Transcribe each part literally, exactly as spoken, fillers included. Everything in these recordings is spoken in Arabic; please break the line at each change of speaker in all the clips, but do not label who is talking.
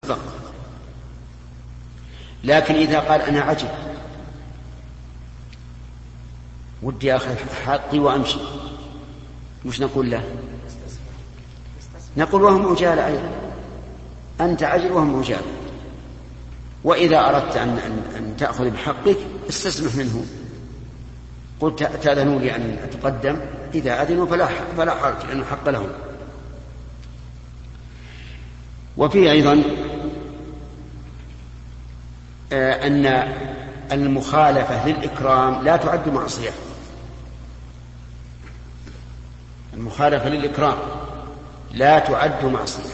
لكن إذا قال أنا عجل ودي أخذ حقي وأمشي، مش نقول له؟ نقول وهم عجال أيضا، أنت عجل وهم عجال. وإذا أردت أن, أن, أن تأخذ بحقك استسمح منه، قلت تأذنوا لي أن أتقدم، إذا أذنوا فلا, فلا حرج لأنه حق لهم. وفيه أيضا أن المخالفة للإكرام لا تعد معصية. المخالفة للإكرام لا تعد معصية.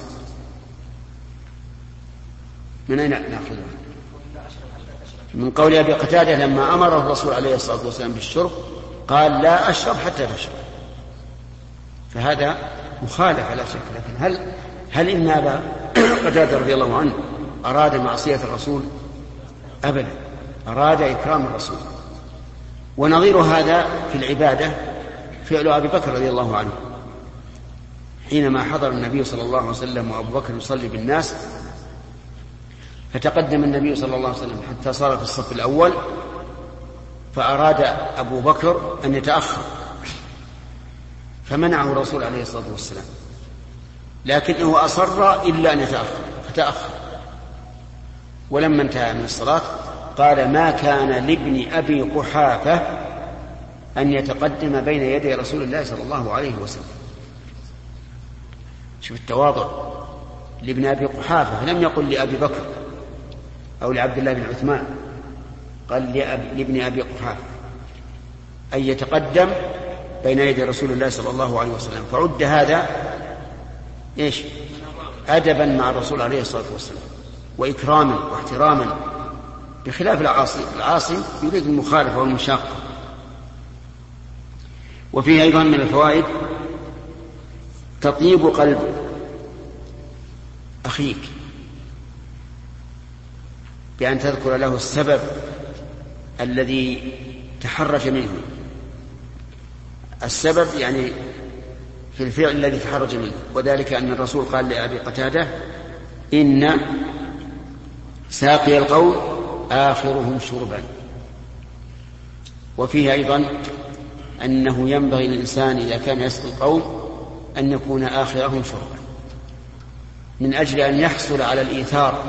من أين نأخذها؟ من قول أبي قتادة لما أمره الرسول عليه الصلاة والسلام بالشرب قال لا أشرب حتى تشرب، فهذا مخالفة لا شك. لكن هل هل إن أبا قتادة رضي الله عنه أراد معصية الرسول؟ أبدا، أراد إكرام الرسول. ونظير هذا في العبادة فعل أبي بكر رضي الله عنه حينما حضر النبي صلى الله عليه وسلم وأبو بكر يصلي بالناس، فتقدم النبي صلى الله عليه وسلم حتى صار في الصف الأول، فأراد أبو بكر أن يتأخر فمنعه الرسول عليه الصلاة والسلام، لكنه أصر إلا أن يتأخر فتأخر. ولما انتهى من الصلاة قال ما كان لابن أبي قحافة أن يتقدم بين يدي رسول الله صلى الله عليه وسلم. شوف التواضع لابن أبي قحافة، لم يقل لأبي بكر أو لعبد الله بن عثمان، قال لابن أبي قحافة أن يتقدم بين يدي رسول الله صلى الله عليه وسلم. فعد هذا إيش؟ أدبا مع الرسول عليه الصلاة والسلام وإكراما واحتراما، بخلاف العاصي. العاصي يريد المخالفة والمشاقة. وفيه أيضا من الفوائد تطيب قلب أخيك بأن تذكر له السبب الذي تحرج منه. السبب يعني في الفعل الذي تحرج منه، وذلك أن الرسول قال لأبي قتادة إن ساقي القوم آخرهم شربا. وفيه أيضا أنه ينبغي للإنسان إذا كان يسقي القوم أن يكون آخرهم شربا، من أجل أن يحصل على الإيثار،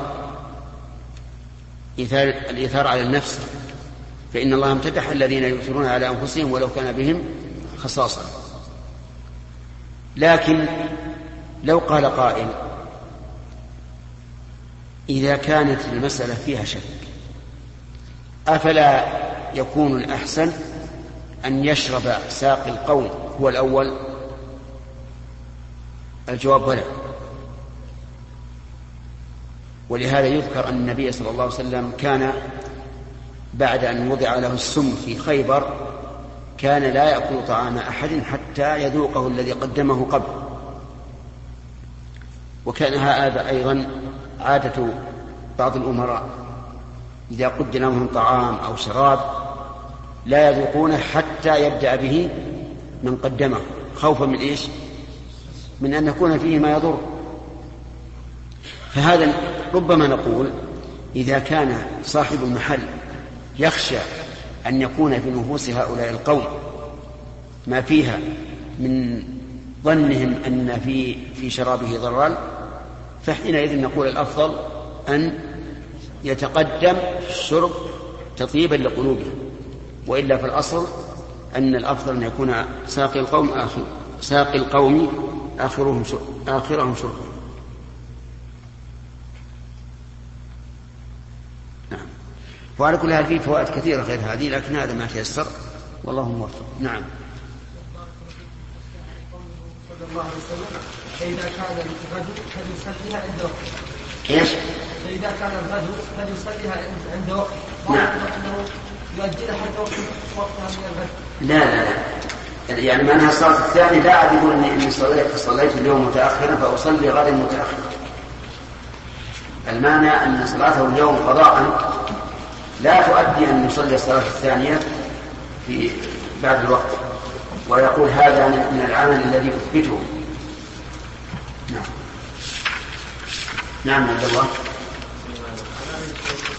إيثار الإيثار على النفس، فإن الله امتدح الذين يؤثرون على أنفسهم ولو كان بهم خصاصة. لكن لو قال قائل إذا كانت المسألة فيها شك أفلا يكون الأحسن أن يشرب ساقي القوم هو الأول؟ الجواب بلى. ولهذا يذكر أن النبي صلى الله عليه وسلم كان بعد أن وضع له السم في خيبر كان لا يأكل طعام أحد حتى يذوقه الذي قدمه قبل. وكان هذا أيضا عادة بعض الأمراء، إذا قدم لهم طعام أو شراب لا يذوقونه حتى يبدأ به من قدمه، خوفا من إيش؟ من أن يكون فيه ما يضر. فهذا ربما نقول إذا كان صاحب المحل يخشى أن يكون في نفوس هؤلاء القوم ما فيها من ظنهم أن في في شرابه ضرر، فحينئذ نقول الأفضل أن يتقدم الشرب تطيبا لقلوبهم، وإلا في الأصل أن الأفضل أن يكون ساقي القوم آخر ساقي القوم آخرهم شرب آخرهم شرب. نعم. وعلى كل هذه فوائد كثيرة غير هذه، لكن هذا ما تيسر والله موفق. نعم.
صلى الله عليه وسلم فإذا كان الغد فليصليها عند وقت.
ايش؟
فإذا كان الغد فليصليها عند وقت.
نعم.
أنه يؤجلها حتى وقتها من الغد.
لا لا لا، يعني معناها الصلاة الثانية لا أعد يقول إني صليت صليت اليوم متأخرا فأصلي غدا متأخرا. المعنى أن صلاته اليوم قضاء لا تؤدي أن يصلي الصلاة الثانية في بعد الوقت، ويقول هذا من العمل الذي أثبته. نعم. نعم عبد الله.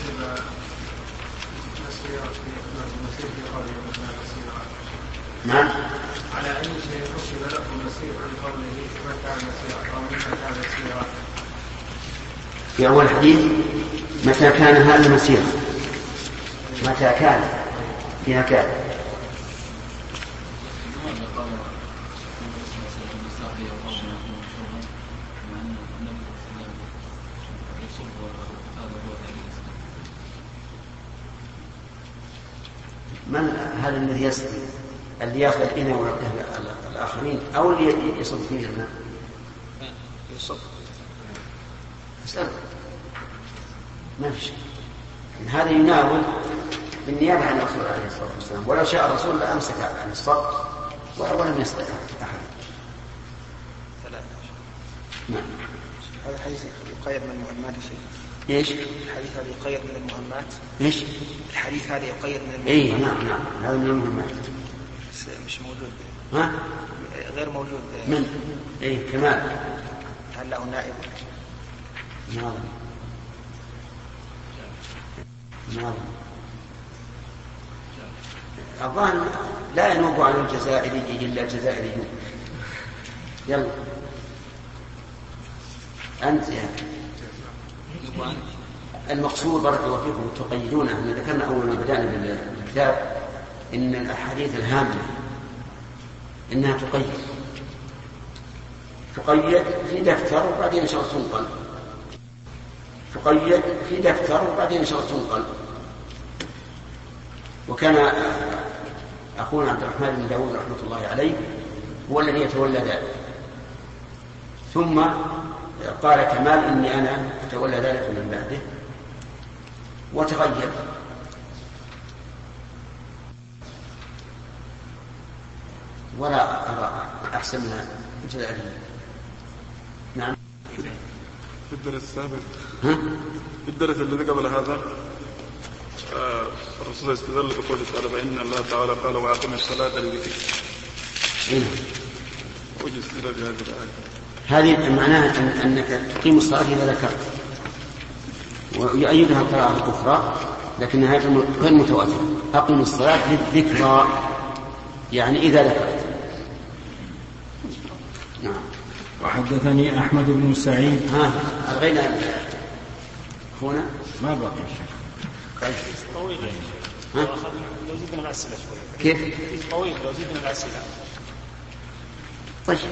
نعم.
على أي شيء حسب له المسير عن قوله متى مسيرا أو متى مسيرا؟
في أول حديث متى كان هذا مسيرا، متى كان فيها كان. من هذا الذي يسقي؟ اللي ياخذ الإناء ويعطيه الآخرين أو اللي يصب فيه الماء؟ يصب. اسأل. ما في شيء. هذا يناول بالنيابة عن الرسول عليه الصلاة والسلام، ولو شاء الرسول لأمسك عن الصب ولم يستطع أحد.
ثلاثة.
نعم.
هذا الحديث يقيد من المهمات شيء.
ايش؟
الحديث هذا يقيد من المهمات.
ايش؟
الحديث هذا يقيد من المهمات.
اي نعم نعم هذا من المهمات.
مش موجود.
ها؟
غير موجود.
من؟ اي كمال.
هل له نائب؟
ناظم. ناظم. الظاهر لا ينوب عن الجزائري الا الجزائريون. يلا. أنت يعني. المقصود بارك الله فيكم تقيدون. احنا ذكرنا أول ما بدأنا بالكتاب إن الأحاديث الهامة إنها تقيد تقيد في دفتر وبعدين إن شاء الله تنقل. تقيد في دفتر وبعدين إن شاء الله تنقل. وكان أخونا عبد الرحمن بن داود رحمة الله عليه هو الذي يتولى ذلك، ثم قال كمال إني أنا أتولى ذلك من بعده وتغير. ولا أرى أحسن من الجزائري. نعم.
في الدرس السابق
ها؟
في الدرس الذي قبل هذا آه الرسول استدل بقوله تعالى فإن الله تعالى قال وأقم الصلاة لذكري. وجه استدلال بهذه الآية.
هذه معناها أن أنك تقيم الصلاة إذا ذكرت، ويؤيدها القراءة الأخرى لكنها غير متواترة. أقم الصلاة للذكرى يعني إذا ذكرت. نعم.
وحدثني أحمد بن سعيد.
ها ألغينا هنا
ما بقي شيء.
طويل
ها؟
لو زدنا الأسئلة شوي.
كيف؟
طويل لو زدنا الأسئلة.
طيب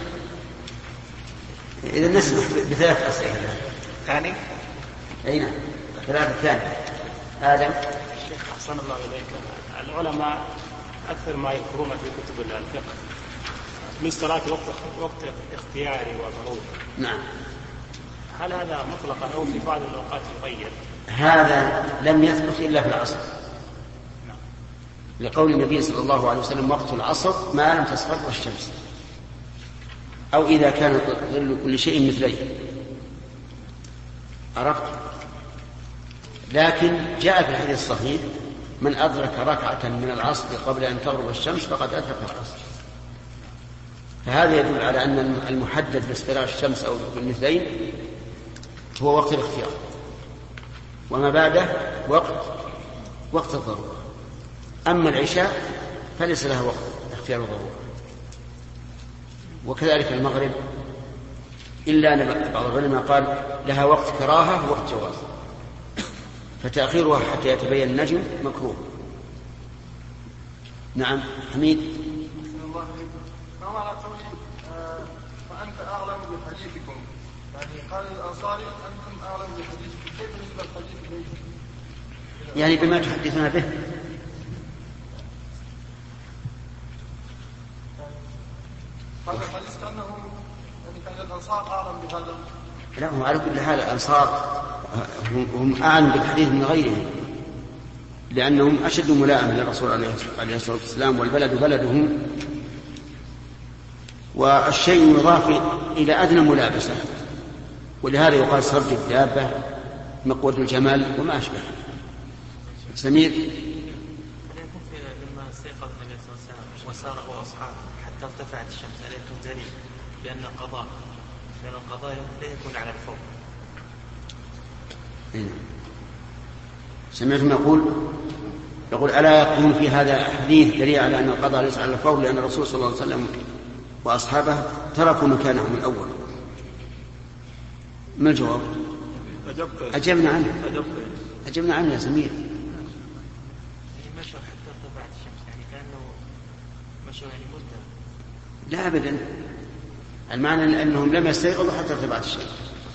إذا نسمح بثلاث أسئلة.
ثاني.
أي نعم ثلاثة ثانية. آدم.
شيخ أحسن الله إليك، العلماء أكثر ما يذكرون في كتب الفقه من صلاة وقت وقت اختياري وضروري.
نعم.
هل هذا مطلقا أو في بعض الأوقات يغير؟
هذا لم يثبت إلا في العصر.
نعم.
لقول النبي صلى الله عليه وسلم وقت العصر ما لم تصفر الشمس أو إذا كان ظل كل شيء مثليه. عرفت؟ لكن جاء في الحديث الصحيح من أدرك ركعة من العصر قبل أن تغرب الشمس فقد أدرك العصر. فهذا يدل على أن المحدد باصفرار الشمس أو بالمثلين هو وقت الاختيار، وما بعده وقت وقت الضرورة. أما العشاء فليس لها وقت اختيار الضرورة. وكذلك المغرب إلا أن بعض العلماء قال لها وقت كراهة ووقت جواز، فتأخيرها حتى يتبين النجم مكروه. نعم حميد.
ما معنى قوله فأنت أعلم بحديثكم؟ يعني قال الأنصاري أنتم أعلم بحديثكم، كيف نسبة الحديث إليكم؟
يعني بما تحدثنا به.
هذا الحديث كأنه يعني كان الأنصار أعلم بهذا.
لا هم على كل حال الأنصار هم أعلم بالحديث من غيرهم، لأنهم أشد ملائمة للرسول عليه الصلاة والسلام، والبلد بلدهم، والشيء يضاف إلى أدنى ملابسة، ولهذا يقال سرج الدابة مقود الجمال وما أشبه. سمير.
لما استيقظ النبي صلى الله عليه وسلم وسار هو واصحابه حتى ارتفعت الشمس عليكم دليل بأن القضاء لأن القضاء لا يكون على الفور.
سمعتم يقول يقول ألا يكون في هذا حديث دليل على أن القضاء ليس على الفور لأن الرسول صلى الله عليه وسلم وأصحابه تركوا مكانهم الأول؟ ما الجواب؟ أجبنا عنه أجبنا عنه يا سمير.
مشوا حتى ارتفعت الشمس، يعني كأنه مشوا يعني مدة.
لا أبدا، المعنى أنهم لم يستيقظوا حتى ارتفعت الشمس.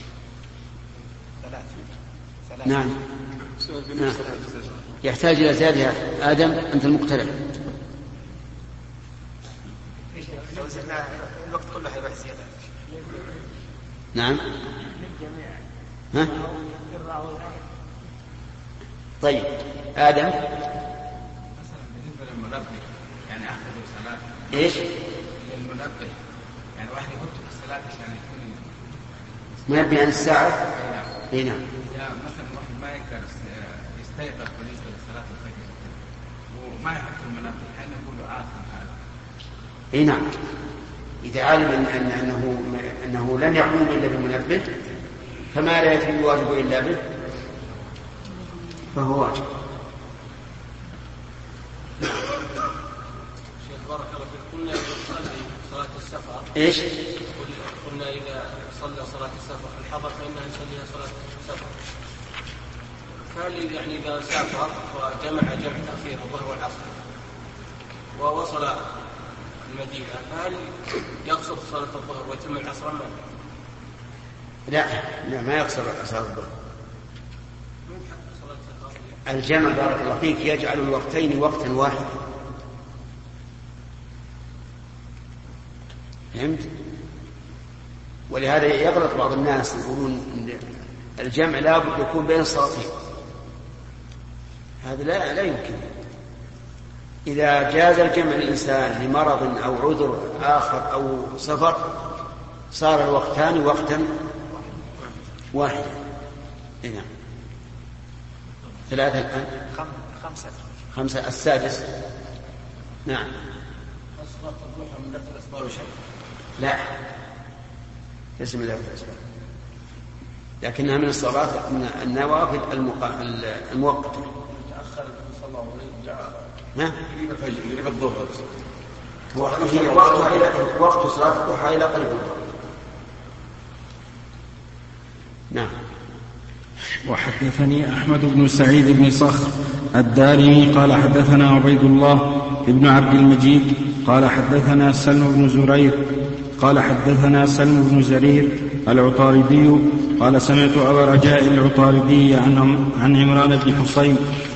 نعم. نعم. يحتاج إلى زيادة. آدم أنت المقترح.
لو زدنا الوقت كله هيبقى زيادة.
نعم. ها؟ طيب آدم.
مثلا بالنسبة للمنبه يعني أخذوا صلاة.
إيش؟
للمنبه يعني واحد يحط في الصلاة عشان يكون
منبه عن الساعة. إيه نعم.
إذا مثلا واحد ما يقدر يستيقظ بالنسبة لصلاة الفجر وما يحط المنبه هل نقول له آثم هذا؟
إيه نعم. إذا علم أن أنه أنه لن يقوم إلا بالمنبه فما لا يتم الواجب إلا به فهو واجب.
شيخ بارك الله فيك، قلنا إذا صلى صلاة السفر
إيش؟
قلنا إذا صلى صلاة السفر الحضر فإنها يصليها صلاة السفر، فهل يعني إذا سافر وجمع جمع تأخير الظهر والعصر ووصل المدينة فهل يقصر صلاة الظهر ويتم العصر أم
لا؟ لا ما يقصر صلاة الظهر. الجمع بارك الله فيك يجعل الوقتين وقتا واحدا. فهمت؟ ولهذا يغلط بعض الناس يقولون الجمع لا بد يكون بين الصلاتين. هذا لا لا يمكن. إذا جاز الجمع الإنسان لمرض أو عذر آخر أو سفر صار الوقتان وقتا واحدا. نعم. ثلاثة الآن.
خمسة.
خمسة. السادس. نعم.
صلاة الضحى من نفس الأسباب وشيء؟
لا ليس من ذلك الأسباب، لكنها من الصلاة من النوافل المؤقتة.
تأخر صلى الله عليه وسلم
ها؟
قريب الظهر.
وقتها إلى وقت صلاة الضحى إلى قريب الظهر. نعم.
وحدثني أحمد بن سعيد بن صخر الدارمي قال حدثنا عبيد الله بن عبد المجيد قال حدثنا سلم بن زرير قال حدثنا سلم بن زرير العطاردي قال سمعت أبا رجاء العطاردي عن عمران بن حصين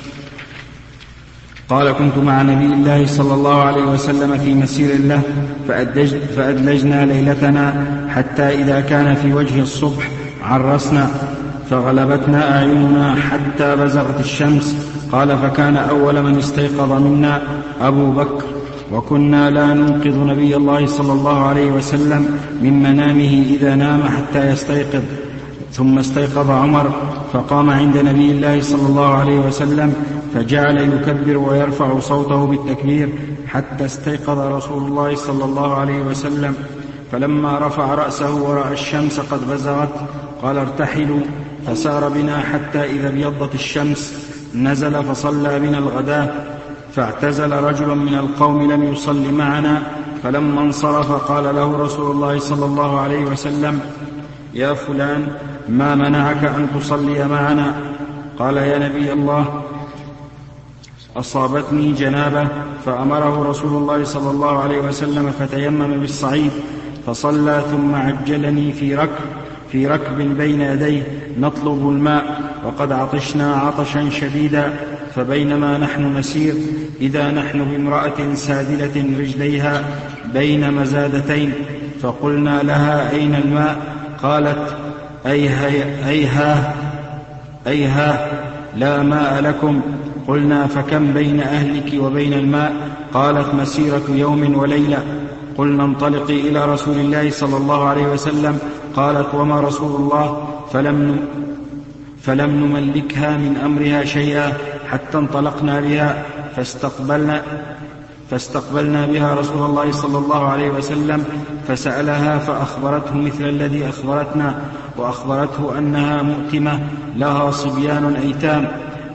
قال كنت مع نبي الله صلى الله عليه وسلم في مسير له فأدلجنا ليلتنا حتى إذا كان في وجه الصبح عرسنا فغلبتنا أعيننا حتى بزغت الشمس. قال فكان أول من استيقظ منا أبو بكر وكنا لا ننقذ نبي الله صلى الله عليه وسلم من منامه إذا نام حتى يستيقظ. ثم استيقظ عمر فقام عند نبي الله صلى الله عليه وسلم فجعل يكبر ويرفع صوته بالتكبير حتى استيقظ رسول الله صلى الله عليه وسلم. فلما رفع رأسه ورأى الشمس قد بزغت قال ارتحلوا، فسار بنا حتى إذا ابيضت الشمس نزل فصلى بنا الغداء. فاعتزل رجل من القوم لم يصل معنا، فلما انصرف قال له رسول الله صلى الله عليه وسلم يا فلان ما منعك أن تصلي معنا؟ قال يا نبي الله أصابتني جنابة. فأمره رسول الله صلى الله عليه وسلم فتيمم بالصعيد فصلى ثم عجلني في ركب في ركب بين يديه نطلب الماء وقد عطشنا عطشا شديدا. فبينما نحن نسير إذا نحن بامرأة سادلة رجليها بين مزادتين، فقلنا لها أين الماء؟ قالت أيها أيها أيها لا ماء لكم. قلنا فكم بين أهلك وبين الماء؟ قالت مسيرة يوم وليلة. قلنا انطلقي إلى رسول الله صلى الله عليه وسلم. قالت وما رسول الله؟ فلم فلم نملكها من أمرها شيئا حتى انطلقنا بها فاستقبلنا فاستقبلنا بها رسول الله صلى الله عليه وسلم فسألها فأخبرته مثل الذي أخبرتنا، وأخبرته أنها مؤتمة لها صبيان أيتام.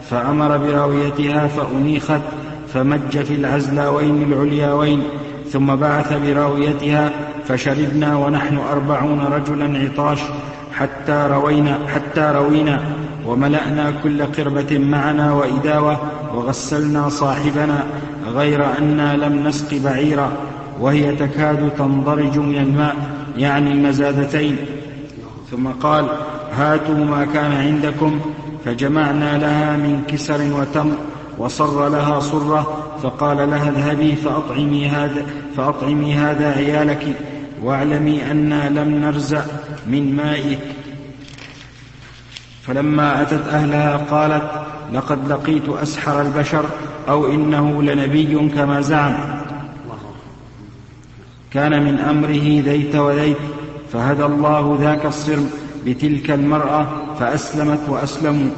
فأمر براويتها فأنيخت فمج في العزلاوين العلياوين، ثم بعث براويتها فشربنا ونحن أربعون رجلا عطاش حتى روينا, حتى روينا وملأنا كل قربة معنا وإداوة وغسلنا صاحبنا، غير أننا لم نسق بعيرا وهي تكاد تنضرج من الماء، يعني المزادتين. ثم قال: هاتوا ما كان عندكم، فجمعنا لها من كسر وتمر، وصر لها صرة، فقال لها: اذهبي فأطعمي هذا, فأطعمي هذا عيالك، واعلمي أننا لم نرزع من مائك. فلما أتت أهلها قالت: لقد لقيت أسحر البشر، أو إنه لنبي كما زعم. كان من أمره ذيت وذيت، فهدى الله ذاك الصرم بتلك المرأة فأسلمت وأسلموا.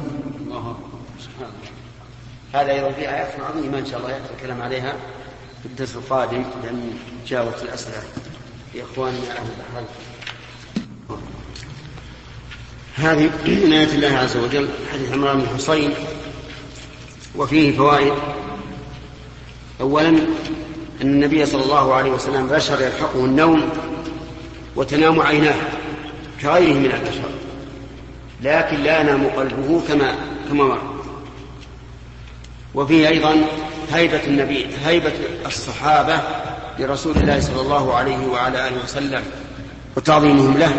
هذا أيضا في آيات عظيمة إن شاء الله يأتي الكلام عليها في الدرس القادم، لأن جاوت الأسئلة لإخواننا أهل البحرين. هذه من آيات الله عز وجل حديث عمران بن حصين، وفيه فوائد. أولا أن النبي صلى الله عليه وسلم بشر يلحقه النوم وتنام عيناه كغيره من البشر، لكن لا ينام قلبه كما كما مر. وفيه أيضا هيبة النبي هيبة الصحابة لرسول الله صلى الله عليه وعلى آله وسلم وتعظيمهم له،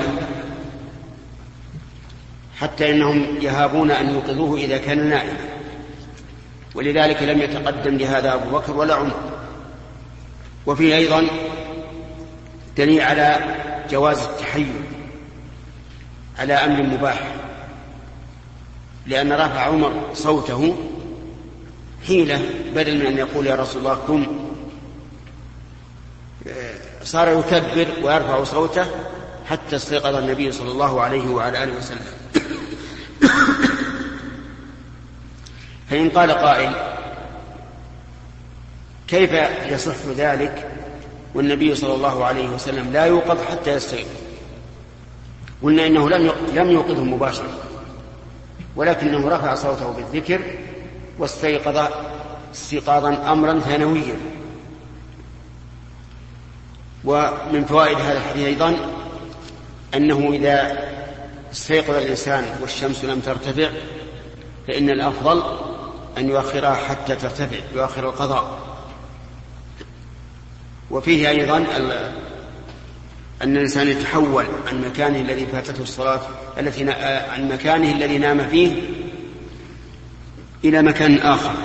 حتى إنهم يهابون أن يوقظوه إذا كان نائما، ولذلك لم يتقدم لهذا أبو بكر ولا عمر. وفيه أيضا دليل على جواز التحيل على أمر مباح، لأن رفع عمر صوته حيلة، بدل من أن يقول يا رسول الله قم، صار يكبر ويرفع صوته حتى استيقظ النبي صلى الله عليه وعلى آله وسلم. فإن قال قائل: كيف يصح ذلك والنبي صلى الله عليه وسلم لا يوقظ حتى يستيقظ؟ قلنا إنه لم يوقظه مباشرة، ولكنه رفع صوته بالذكر واستيقظ استيقاظا أمرا ثانويا. ومن فوائد هذا الحديث أيضا أنه إذا استيقظ الإنسان والشمس لم ترتفع فإن الأفضل أن يؤخرها حتى ترتفع، يؤخر القضاء. وفيه أيضا أن الإنسان يتحول عن مكانه الذي فاتته الصلاة التي عن مكانه الذي نام فيه إلى مكان آخر.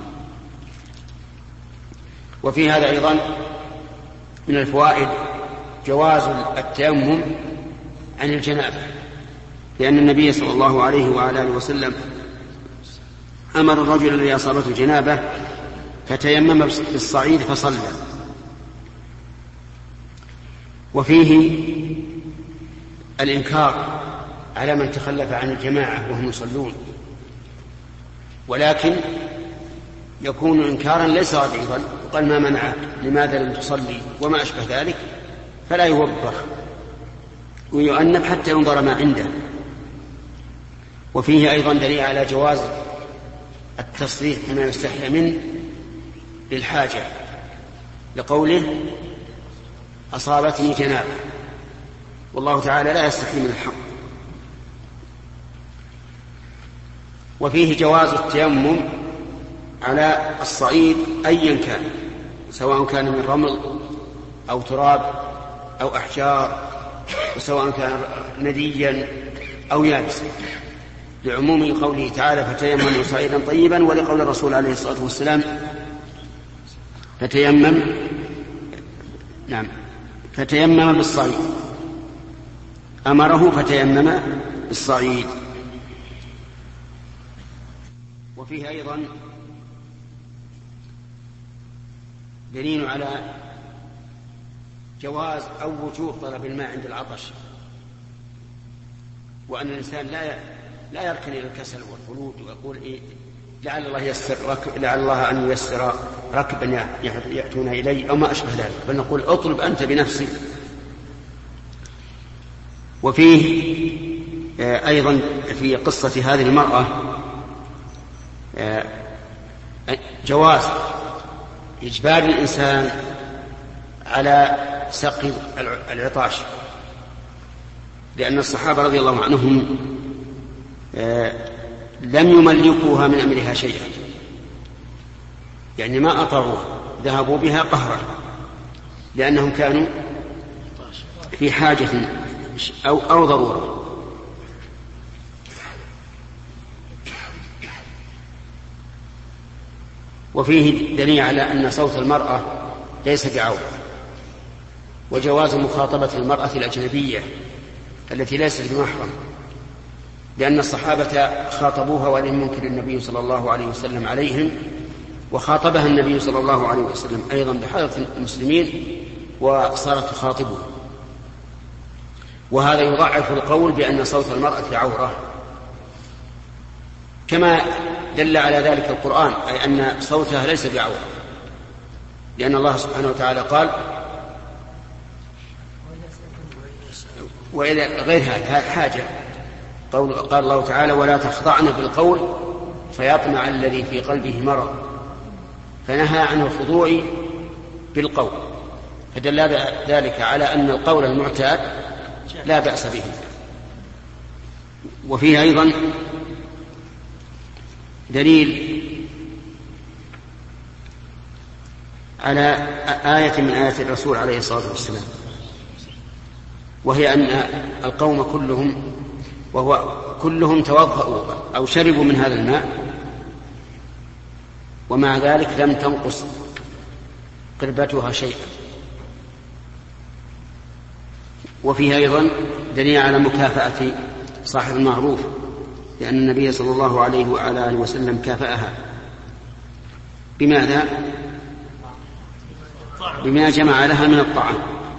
وفي هذا أيضا من الفوائد جواز التيمم عن الجنابة، لأن النبي صلى الله عليه وعلى آله وسلم أمر الرجل الذي أصابته جنابة فتيمم بالصعيد فصلى. وفيه الإنكار على من تخلف عن الجماعة وهم يصلون، ولكن يكون إنكارا ليس غليظا، قال ما منعك، لماذا لم تصلي، وما أشبه ذلك، فلا يوبخ ويؤنب حتى ينظر ما عنده. وفيه أيضا دليل على جواز التصريح بما يستحيى منه للحاجة، لقوله أصابتني جنابة، والله تعالى لا يستحي من الحق. وفيه جواز التيمم على الصعيد أيا كان، سواء كان من رمل أو تراب أو أحجار، وسواء كان نديا أو يابسا، لعموم قوله تعالى فتيمموا صعيدا طيبا، ولقول الرسول عليه الصلاة والسلام فتيمم نعم فتيمم بالصعيد، أمره فتيمم بالصعيد. وفيه أيضا دليل على جواز أو وجوب طلب الماء عند العطش، وأن الإنسان لا لا يركن إلى الكسل والخلود ويقول إيه لعل الله يسر ركب لعل الله أن ييسر ركبا يأتون إلي أو ما أشبه ذلك، بل نقول اطلب أنت بنفسك. وفيه أيضا في قصة هذه المرأة جواز إجبار الإنسان على سقي العطاش، لأن الصحابة رضي الله عنهم لم يملكوها من أمرها شيئا، يعني ما أطروها، ذهبوا بها قهرا لأنهم كانوا في حاجة أو, أو ضرورة. وفيه دليل على أن صوت المرأة ليس بعورة، وجواز مخاطبة المرأة الأجنبية التي ليست بمحرم، لأن الصحابة خاطبوها ولم ينكر النبي صلى الله عليه وسلم عليهم، وخاطبها النبي صلى الله عليه وسلم أيضا بحضرة المسلمين وصارت تخاطبه. وهذا يضعف القول بأن صوت المرأة عورة، كما دل على ذلك القرآن، أي أن صوتها ليس بعورة، لأن الله سبحانه وتعالى قال وإلى غير هذا حاجة، قال الله تعالى ولا تخضعن بالقول فيطمع الذي في قلبه مرض، فنهى عن الخضوع بالقول، فدل ذلك على أن القول المعتاد لا بأس به. وفيه أيضا دليل على آية من آيات الرسول عليه الصلاة والسلام، وهي أن القوم كلهم وهو كلهم توضأوا أو شربوا من هذا الماء، ومع ذلك لم تنقص قربتها شيئا. وفيها أيضا دليل على مكافأة صاحب المعروف، لأن النبي صلى الله عليه وعلى آله وسلم كافأها بماذا؟ بما جمع لها من الطعام.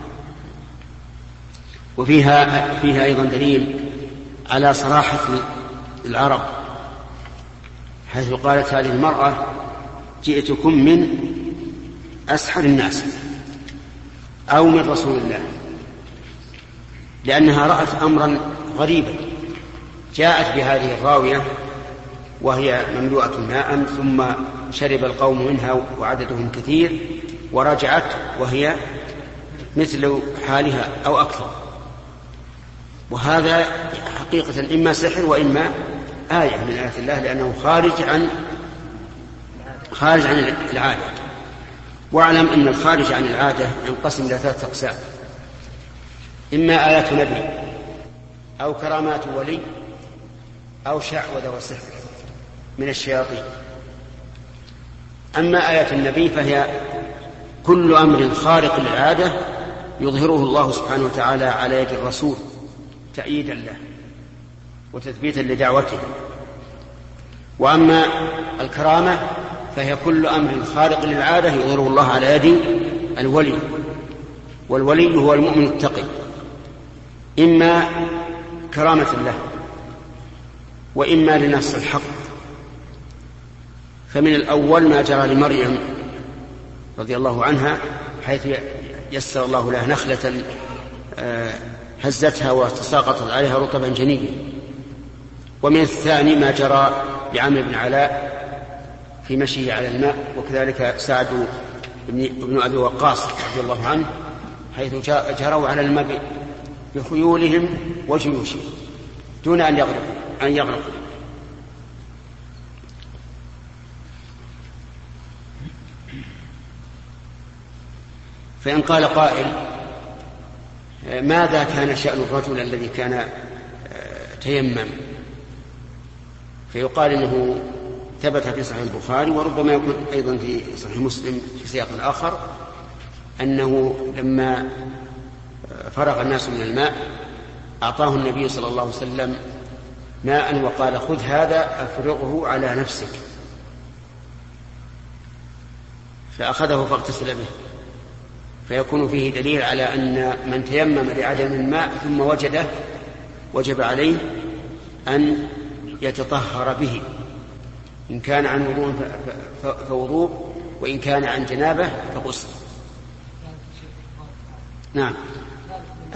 وفيها فيها أيضا دليل على صراحة العرب، حيث قالت هذه المرأة جئتكم من أسحر الناس أو من رسول الله، لأنها رأت أمرا غريبا، جاءت بهذه الراوية وهي مملوءة ماء، ثم شرب القوم منها وعددهم كثير، ورجعت وهي مثل حالها أو أكثر. وهذا حقيقة إما سحر وإما آية من آيات الله، لأنه خارج عن خارج عن العادة. واعلم أن الخارج عن العادة ينقسم إلى ثلاثة أقسام: إما آيات نبي أو كرامات ولي أو شعوذة وسحر من الشياطين. أما آيات النبي فهي كل أمر خارق للعادة يظهره الله سبحانه وتعالى على يد الرسول تأييدا له وتثبيتا لدعوته. وأما الكرامة فهي كل أمر خارق للعادة يظهره الله على يد الولي، والولي هو المؤمن التقي، إما كرامة له وإما لنص الحق. فمن الأول ما جرى لمريم رضي الله عنها، حيث يسر الله لها نخلة هزتها وتساقطت عليها رطبا جنيا. ومن الثاني ما جرى لعمرو بن علاء في مشيه على الماء، وكذلك سعد بن أبي وقاص رضي الله عنه، حيث جروا على الماء بخيولهم وجيوشهم دون أن يغرقوا أن يغرقوا. فإن قال قائل ماذا كان شأن الرجل الذي كان تيمم؟ فيقال إنه ثبت في صحيح البخاري، وربما يكون أيضا في صحيح مسلم في سياق آخر، أنه لما فرغ الناس من الماء أعطاه النبي صلى الله عليه وسلم ماء وقال خذ هذا أفرغه على نفسك، فأخذه فاغتسل به. فيكون فيه دليل على أن من تيمم لعدم الماء ثم وجده وجب عليه أن يتطهر به، إن كان عن وضوء فوضوء، وإن كان عن جنابه فغسل. نعم.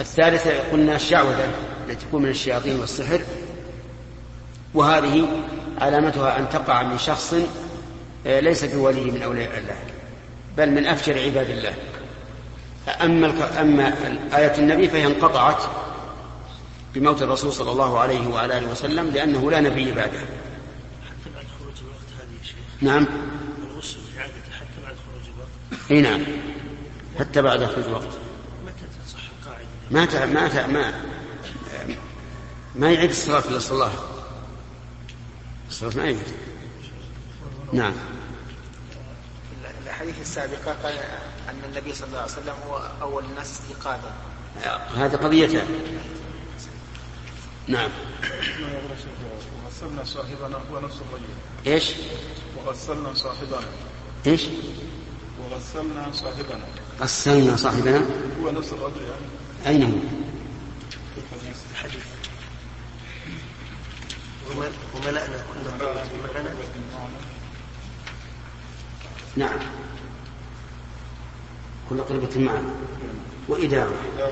الثالثة قلنا الشعوذة التي تكون من الشياطين والسحر، وهذه علامتها أن تقع من شخص ليس بولي من أولياء الله بل من أفجر عباد الله. أما أما آية النبي فهي انقطعت بموت الرسول صلى الله عليه وعلى آله وسلم لأنه لا نبي بعده.
حتى بعد خروج الوقت هذه يا شيخ.
نعم.
الغسل في عادته حتى بعد خروج الوقت.
اي نعم حتى بعد خروج الوقت.
متى تصح القاعدة؟
ما تع... ما تع... ما ما يعيد الصلاة إلا الصلاة. الصلاة ما يعيد. نعم.
الحديث السابقة قال أن النبي صلى الله عليه وسلم هو أول الناس استيقاظا.
هذه قضيتان. نعم.
وغسلنا صاحبنا هو نفس الرجل.
ايش؟
وغسلنا صاحبنا.
ايش؟
وغسلنا صاحبنا.
غسلنا صاحبنا.
هو نفس الرجل يعني.
أين هو؟
الحديث. وملأنا كل قوة معنا.
نعم. كل قربة معنا. وإدارة.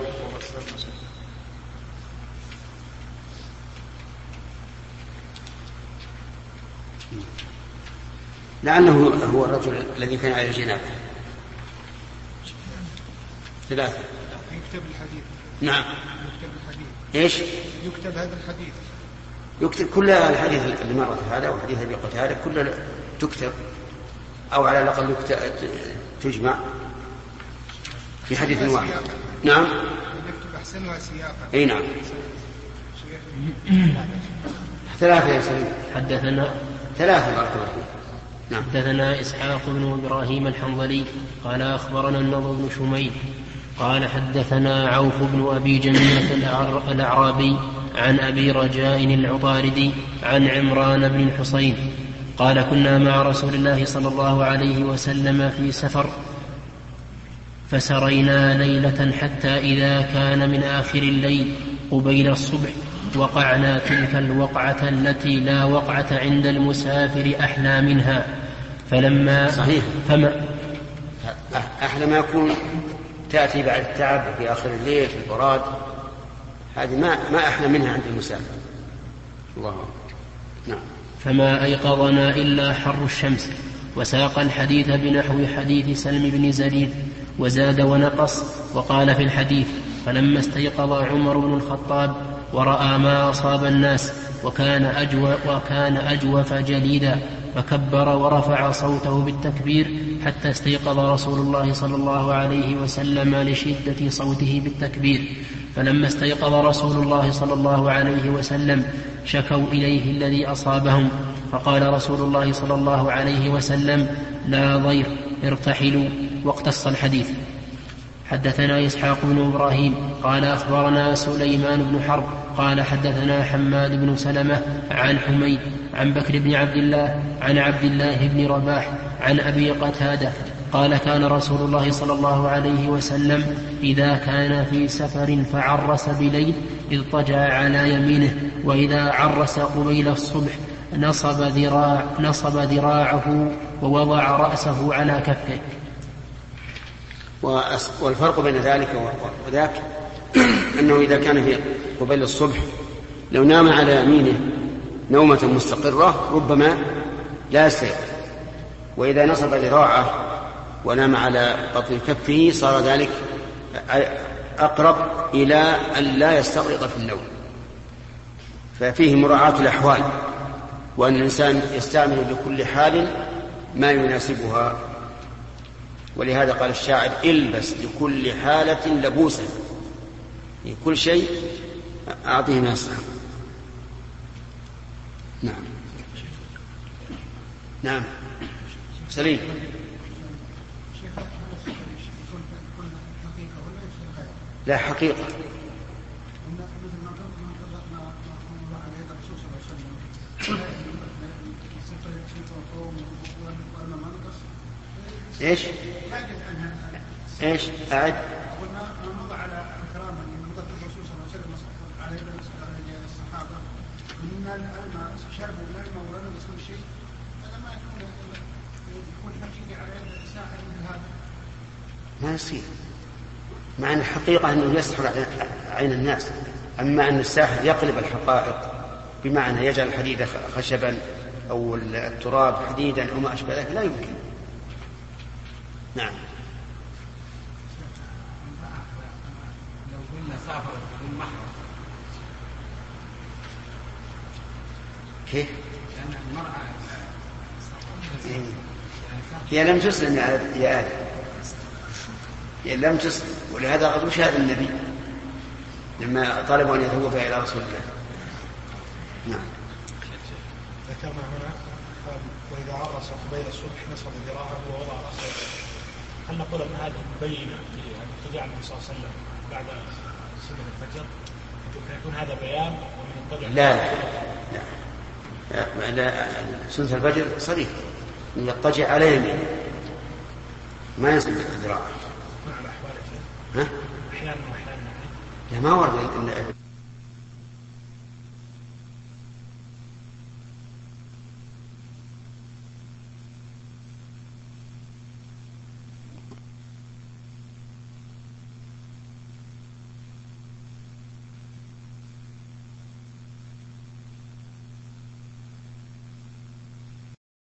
لأنه هو الرجل الذي كان على الجناب. ثلاثة.
يكتب الحديث.
نعم.
يكتب الحديث.
إيش؟
يكتب هذا الحديث.
يكتب كل الحديث اللي مرت هذا وحديث أبي قتادة كلها تكتب أو على الأقل تجمع في حديث واحد. نعم.
يكتب أحسنها سياقا.
أي نعم. ثلاثة يا سليم.
حدثنا
ثلاثة بارك الله فيك. نعم.
حدثنا إسحاق بن إبراهيم الحنظلي قال أخبرنا النضر بن شميل قال حدثنا عوف بن أبي جميلة الأعرابي عن أبي رجاء العطاردي عن عمران بن الحصين قال كنا مع رسول الله صلى الله عليه وسلم في سفر فسرينا ليلة حتى إذا كان من آخر الليل قبيل الصبح وقعنا تلك الوقعة التي لا وقعة عند المسافر أحلى منها فلما
صحيح.
فما
أحلى ما يكون تأتي بعد التعب في آخر الليل في البراد هذه ما ما أحلى منها عند المسافر. الله أكبر. نعم.
فما أيقظنا إلا حر الشمس وساق الحديث بنحو حديث سلم بن زريد وزاد ونقص وقال في الحديث فلما استيقظ عمر بن الخطاب ورأى ما أصاب الناس وكان أجوف, وكان أجوف جليدا فكبر ورفع صوته بالتكبير حتى استيقظ رسول الله صلى الله عليه وسلم لشدة صوته بالتكبير فلما استيقظ رسول الله صلى الله عليه وسلم شكوا إليه الذي أصابهم فقال رسول الله صلى الله عليه وسلم لا ضير ارتحلوا واقتص الحديث. حدثنا إسحاق بن إبراهيم قال أخبرنا سليمان بن حرب قال حدثنا حماد بن سلمة عن حميد عن بكر بن عبد الله عن عبد الله بن رباح عن أبي قتادة قال كان رسول الله صلى الله عليه وسلم إذا كان في سفر فعرس بليل اضطجع على يمينه وإذا عرس قبيل الصبح نصب, ذراع نصب ذراعه ووضع رأسه على كفه.
والفرق بين ذلك وذاك أنه إذا كان في قبيل الصبح لو نام على يمينه نومة مستقرة ربما لا يستيقظ وإذا نصب ذراعه ونام على بطن كفه صار ذلك أقرب إلى أن لا يستغرق في النوم. ففيه مراعاة الأحوال وأن الإنسان يستعمل لكل حال ما يناسبها ولهذا قال الشاعر البس لكل حالة لبوسا كل شيء أعطيه ما يصلح. نعم. نعم سليم. لا حقيقة. ايش ايش اعد
نضع على كلام من ضد الرسول صلى الله عليه وسلم على يد الصحابه ان الماء شرب الماء ولا نقص شيء هذا ما يكون يكون حقيقي على يد الساحر من هذا
ما يصير مع ان الحقيقه انه يسحر عين الناس اما ان الساحر يقلب الحقائق بمعنى يجعل الحديد خشبا أو التراب حديدا أو ما أشبه ذلك لا يمكن. نعم.
لو قلنا سافر بدون محرم
كيف؟
لأن المرأة
هي لم تسلم يا آدم، هي لم تسلم، ولهذا قد شهد النبي لما طلبوا أن يتوفى إلى رسول الله. نعم.
ذكرنا هنا وإذا عرس قبيل الصبح نصب ذراعه ووضع رأسه، هل نقول أن هذه مبينة لأن اتباع النبي صلى الله عليه وسلم بعد سنة الفجر يكون هذا بيان ومن الطبع؟
لا لا لا, سنة الفجر صريح يضطجع على يمين ما ينصب الذراع.
مع الأحوال
ها؟
أحيانا وأحيانا
لا ما ورد